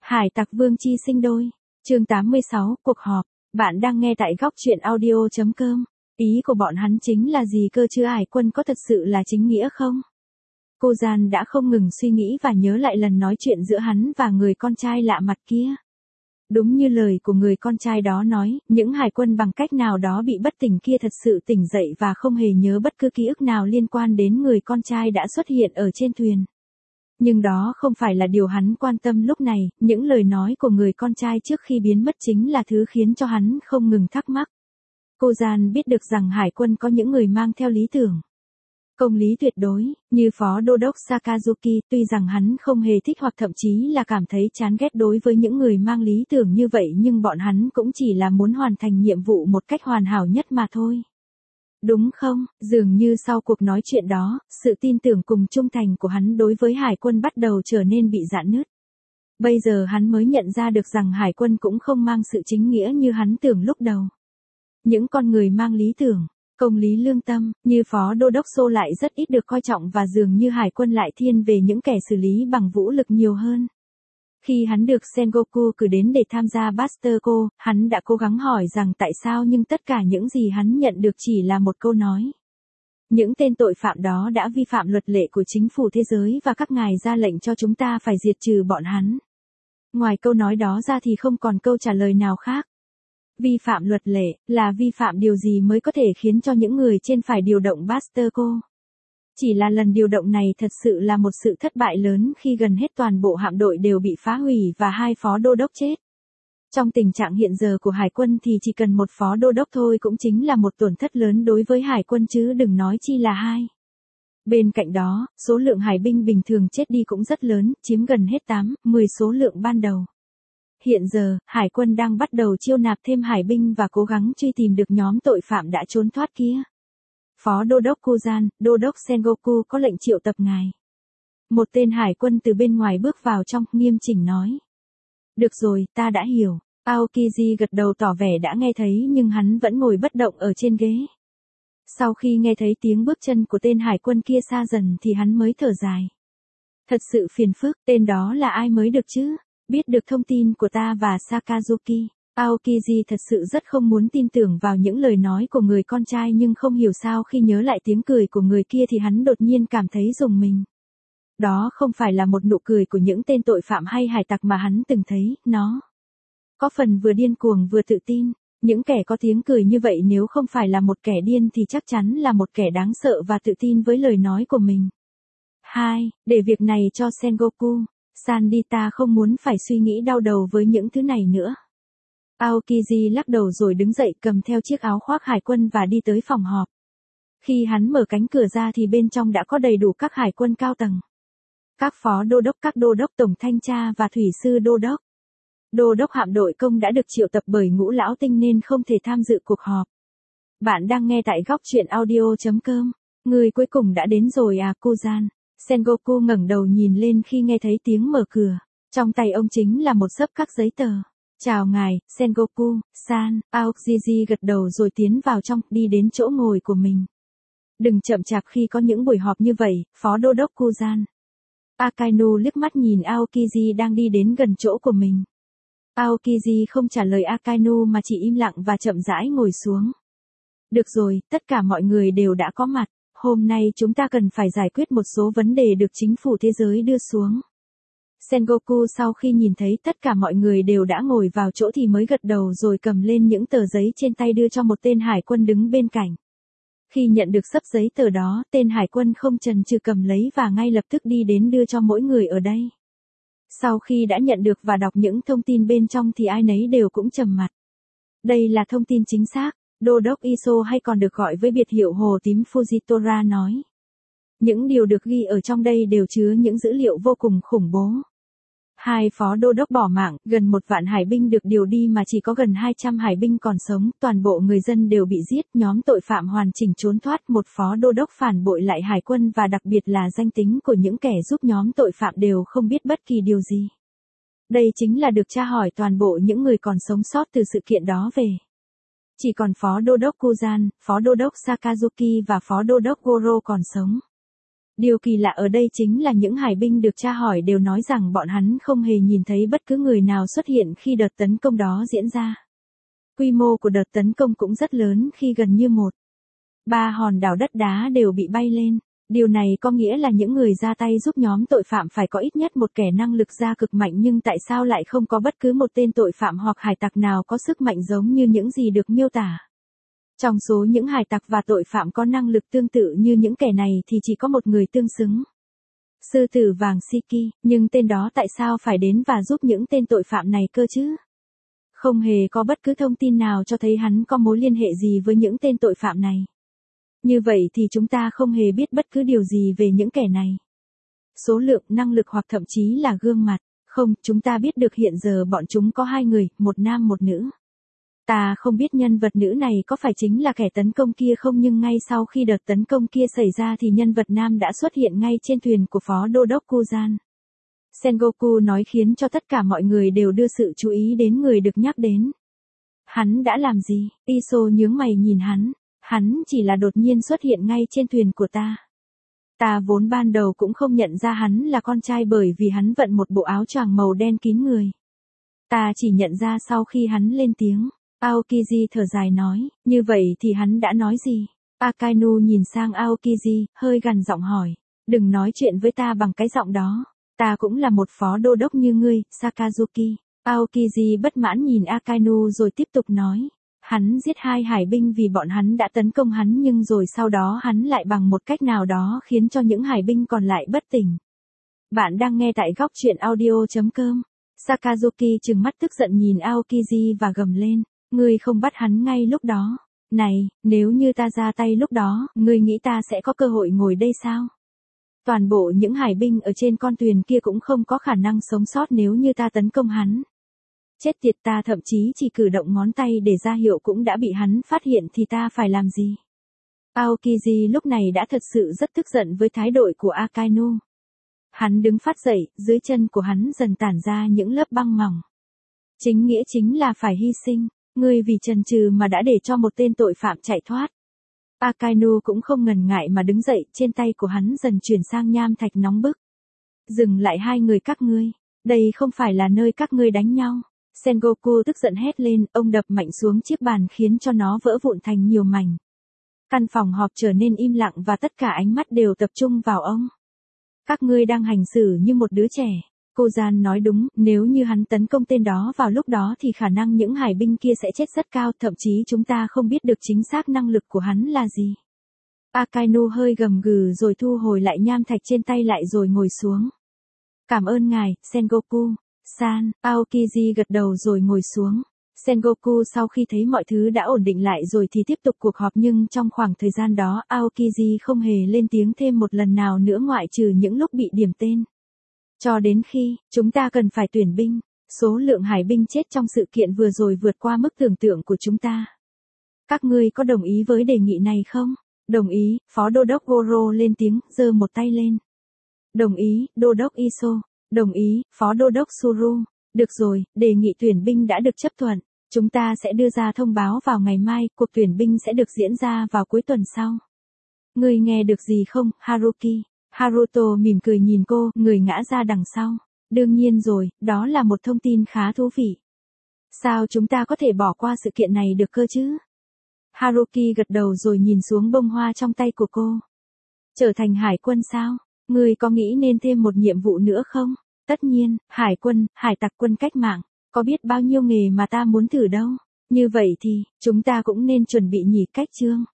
Hải tặc Vương Chi sinh đôi. Chương 86, cuộc họp. Bạn đang nghe tại góc truyện audio.com. Ý của bọn hắn chính là gì cơ chứ, Hải quân có thật sự là chính nghĩa không? Cô Gian đã không ngừng suy nghĩ và nhớ lại lần nói chuyện giữa hắn và người con trai lạ mặt kia. Đúng như lời của người con trai đó nói, những hải quân bằng cách nào đó bị bất tỉnh kia thật sự tỉnh dậy và không hề nhớ bất cứ ký ức nào liên quan đến người con trai đã xuất hiện ở trên thuyền. Nhưng đó không phải là điều hắn quan tâm lúc này, những lời nói của người con trai trước khi biến mất chính là thứ khiến cho hắn không ngừng thắc mắc. Cô Gian biết được rằng hải quân có những người mang theo lý tưởng, công lý tuyệt đối, như Phó Đô đốc Sakazuki, tuy rằng hắn không hề thích hoặc thậm chí là cảm thấy chán ghét đối với những người mang lý tưởng như vậy, nhưng bọn hắn cũng chỉ là muốn hoàn thành nhiệm vụ một cách hoàn hảo nhất mà thôi. Đúng không? Dường như sau cuộc nói chuyện đó, sự tin tưởng cùng trung thành của hắn đối với hải quân bắt đầu trở nên bị rạn nứt. Bây giờ hắn mới nhận ra được rằng hải quân cũng không mang sự chính nghĩa như hắn tưởng lúc đầu. Những con người mang lý tưởng, công lý lương tâm, như Phó Đô đốc Sô lại rất ít được coi trọng và dường như hải quân lại thiên về những kẻ xử lý bằng vũ lực nhiều hơn. Khi hắn được Sengoku cử đến để tham gia Busterco, hắn đã cố gắng hỏi rằng tại sao, nhưng tất cả những gì hắn nhận được chỉ là một câu nói. Những tên tội phạm đó đã vi phạm luật lệ của chính phủ thế giới và các ngài ra lệnh cho chúng ta phải diệt trừ bọn hắn. Ngoài câu nói đó ra thì không còn câu trả lời nào khác. Vi phạm luật lệ, là vi phạm điều gì mới có thể khiến cho những người trên phải điều động Busterco? Chỉ là lần điều động này thật sự là một sự thất bại lớn khi gần hết toàn bộ hạm đội đều bị phá hủy và hai phó đô đốc chết. Trong tình trạng hiện giờ của hải quân thì chỉ cần một phó đô đốc thôi cũng chính là một tổn thất lớn đối với hải quân chứ đừng nói chi là hai. Bên cạnh đó, số lượng hải binh bình thường chết đi cũng rất lớn, chiếm gần hết 8-10 số lượng ban đầu. Hiện giờ, hải quân đang bắt đầu chiêu nạp thêm hải binh và cố gắng truy tìm được nhóm tội phạm đã trốn thoát kia. Phó Đô đốc Kuzan, Đô đốc Sengoku có lệnh triệu tập ngài. Một tên hải quân từ bên ngoài bước vào trong, nghiêm chỉnh nói. Được rồi, ta đã hiểu. Aokiji gật đầu tỏ vẻ đã nghe thấy nhưng hắn vẫn ngồi bất động ở trên ghế. Sau khi nghe thấy tiếng bước chân của tên hải quân kia xa dần thì hắn mới thở dài. Thật sự phiền phức, tên đó là ai mới được chứ? Biết được thông tin của ta và Sakazuki. Aokiji thật sự rất không muốn tin tưởng vào những lời nói của người con trai, nhưng không hiểu sao khi nhớ lại tiếng cười của người kia thì hắn đột nhiên cảm thấy rùng mình. Đó không phải là một nụ cười của những tên tội phạm hay hải tặc mà hắn từng thấy, nó có phần vừa điên cuồng vừa tự tin. Những kẻ có tiếng cười như vậy nếu không phải là một kẻ điên thì chắc chắn là một kẻ đáng sợ và tự tin với lời nói của mình. 2. Để việc này cho Sengoku. Sandita không muốn phải suy nghĩ đau đầu với những thứ này nữa. Aokiji lắc đầu rồi đứng dậy cầm theo chiếc áo khoác hải quân và đi tới phòng họp. Khi hắn mở cánh cửa ra thì bên trong đã có đầy đủ các hải quân cao tầng. Các phó đô đốc, các đô đốc tổng thanh tra và thủy sư đô đốc. Đô đốc hạm đội công đã được triệu tập bởi Ngũ Lão Tinh nên không thể tham dự cuộc họp. Bạn đang nghe tại góc truyện audio.com. Người cuối cùng đã đến rồi à, Kuzan. Sengoku ngẩng đầu nhìn lên khi nghe thấy tiếng mở cửa. Trong tay ông chính là một xấp các giấy tờ. Chào ngài, Sengoku-san. Aokiji gật đầu rồi tiến vào trong, đi đến chỗ ngồi của mình. Đừng chậm chạp khi có những buổi họp như vậy, Phó Đô đốc Kuzan. Akainu liếc mắt nhìn Aokiji đang đi đến gần chỗ của mình. Aokiji không trả lời Akainu mà chỉ im lặng và chậm rãi ngồi xuống. Được rồi, tất cả mọi người đều đã có mặt. Hôm nay chúng ta cần phải giải quyết một số vấn đề được chính phủ thế giới đưa xuống. Sengoku sau khi nhìn thấy tất cả mọi người đều đã ngồi vào chỗ thì mới gật đầu rồi cầm lên những tờ giấy trên tay đưa cho một tên hải quân đứng bên cạnh. Khi nhận được xấp giấy tờ đó, tên hải quân không chần chừ cầm lấy và ngay lập tức đi đến đưa cho mỗi người ở đây. Sau khi đã nhận được và đọc những thông tin bên trong thì ai nấy đều cũng trầm mặt. Đây là thông tin chính xác, Đô đốc Iso hay còn được gọi với biệt hiệu Hồ Tím Fujitora nói. Những điều được ghi ở trong đây đều chứa những dữ liệu vô cùng khủng bố. Hai phó đô đốc bỏ mạng, gần 1 vạn hải binh được điều đi mà chỉ có gần 200 hải binh còn sống, toàn bộ người dân đều bị giết, nhóm tội phạm hoàn chỉnh trốn thoát, một phó đô đốc phản bội lại hải quân và đặc biệt là danh tính của những kẻ giúp nhóm tội phạm đều không biết bất kỳ điều gì. Đây chính là được tra hỏi toàn bộ những người còn sống sót từ sự kiện đó về. Chỉ còn phó đô đốc Kuzan, phó đô đốc Sakazuki và phó đô đốc Goro còn sống. Điều kỳ lạ ở đây chính là những hải binh được tra hỏi đều nói rằng bọn hắn không hề nhìn thấy bất cứ người nào xuất hiện khi đợt tấn công đó diễn ra. Quy mô của đợt tấn công cũng rất lớn khi gần như 1/3 hòn đảo đất đá đều bị bay lên. Điều này có nghĩa là những người ra tay giúp nhóm tội phạm phải có ít nhất một kẻ năng lực gia cực mạnh, nhưng tại sao lại không có bất cứ một tên tội phạm hoặc hải tặc nào có sức mạnh giống như những gì được miêu tả? Trong số những hải tặc và tội phạm có năng lực tương tự như những kẻ này thì chỉ có một người tương xứng. Sư tử vàng Shiki, nhưng tên đó tại sao phải đến và giúp những tên tội phạm này cơ chứ? Không hề có bất cứ thông tin nào cho thấy hắn có mối liên hệ gì với những tên tội phạm này. Như vậy thì chúng ta không hề biết bất cứ điều gì về những kẻ này. Số lượng, năng lực hoặc thậm chí là gương mặt. Không, chúng ta biết được hiện giờ bọn chúng có 2 người, một nam một nữ. Ta không biết nhân vật nữ này có phải chính là kẻ tấn công kia không, nhưng ngay sau khi đợt tấn công kia xảy ra thì nhân vật nam đã xuất hiện ngay trên thuyền của Phó Đô đốc Kuzan. Sengoku nói khiến cho tất cả mọi người đều đưa sự chú ý đến người được nhắc đến. Hắn đã làm gì? Iso nhướng mày nhìn hắn. Hắn chỉ là đột nhiên xuất hiện ngay trên thuyền của ta. Ta vốn ban đầu cũng không nhận ra hắn là con trai bởi vì hắn vận một bộ áo choàng màu đen kín người. Ta chỉ nhận ra sau khi hắn lên tiếng. Aokiji thở dài nói, như vậy thì hắn đã nói gì? Akainu nhìn sang Aokiji, hơi gằn giọng hỏi. Đừng nói chuyện với ta bằng cái giọng đó. Ta cũng là một phó đô đốc như ngươi, Sakazuki. Aokiji bất mãn nhìn Akainu rồi tiếp tục nói. Hắn giết 2 hải binh vì bọn hắn đã tấn công hắn, nhưng rồi sau đó hắn lại bằng một cách nào đó khiến cho những hải binh còn lại bất tỉnh. Bạn đang nghe tại góc truyện audio.com. Sakazuki trừng mắt tức giận nhìn Aokiji và gầm lên. Ngươi không bắt hắn ngay lúc đó. Này, nếu như ta ra tay lúc đó, ngươi nghĩ ta sẽ có cơ hội ngồi đây sao? Toàn bộ những hải binh ở trên con thuyền kia cũng không có khả năng sống sót nếu như ta tấn công hắn. Chết tiệt, ta thậm chí chỉ cử động ngón tay để ra hiệu cũng đã bị hắn phát hiện thì ta phải làm gì? Aokiji lúc này đã thật sự rất tức giận với thái độ của Akainu. Hắn đứng phát dậy, dưới chân của hắn dần tản ra những lớp băng mỏng. Chính nghĩa chính là phải hy sinh. Ngươi vì chần chừ mà đã để cho một tên tội phạm chạy thoát. Akainu cũng không ngần ngại mà đứng dậy, trên tay của hắn dần chuyển sang nham thạch nóng bức. Dừng lại 2 người các ngươi. Đây không phải là nơi các ngươi đánh nhau. Sengoku tức giận hét lên, ông đập mạnh xuống chiếc bàn khiến cho nó vỡ vụn thành nhiều mảnh. Căn phòng họp trở nên im lặng và tất cả ánh mắt đều tập trung vào ông. Các ngươi đang hành xử như một đứa trẻ. Kuzan nói đúng, nếu như hắn tấn công tên đó vào lúc đó thì khả năng những hải binh kia sẽ chết rất cao, thậm chí chúng ta không biết được chính xác năng lực của hắn là gì. Akainu hơi gầm gừ rồi thu hồi lại nham thạch trên tay lại rồi ngồi xuống. Cảm ơn ngài, Sengoku. San, Aokiji gật đầu rồi ngồi xuống. Sengoku sau khi thấy mọi thứ đã ổn định lại rồi thì tiếp tục cuộc họp, nhưng trong khoảng thời gian đó Aokiji không hề lên tiếng thêm một lần nào nữa ngoại trừ những lúc bị điểm tên. Cho đến khi, chúng ta cần phải tuyển binh. Số lượng hải binh chết trong sự kiện vừa rồi vượt qua mức tưởng tượng của chúng ta. Các ngươi có đồng ý với đề nghị này không? Đồng ý, Phó Đô đốc Goro lên tiếng, giơ một tay lên. Đồng ý, Đô đốc Iso. Đồng ý, Phó Đô đốc Suru. Được rồi, đề nghị tuyển binh đã được chấp thuận. Chúng ta sẽ đưa ra thông báo vào ngày mai, cuộc tuyển binh sẽ được diễn ra vào cuối tuần sau. Ngươi nghe được gì không, Haruki? Haruto mỉm cười nhìn cô, người ngã ra đằng sau. Đương nhiên rồi, đó là một thông tin khá thú vị. Sao chúng ta có thể bỏ qua sự kiện này được cơ chứ? Haruki gật đầu rồi nhìn xuống bông hoa trong tay của cô. Trở thành hải quân sao? Ngươi có nghĩ nên thêm một nhiệm vụ nữa không? Tất nhiên, hải quân, hải tặc quân cách mạng. Có biết bao nhiêu nghề mà ta muốn thử đâu. Như vậy thì, chúng ta cũng nên chuẩn bị nhỉ cách chương.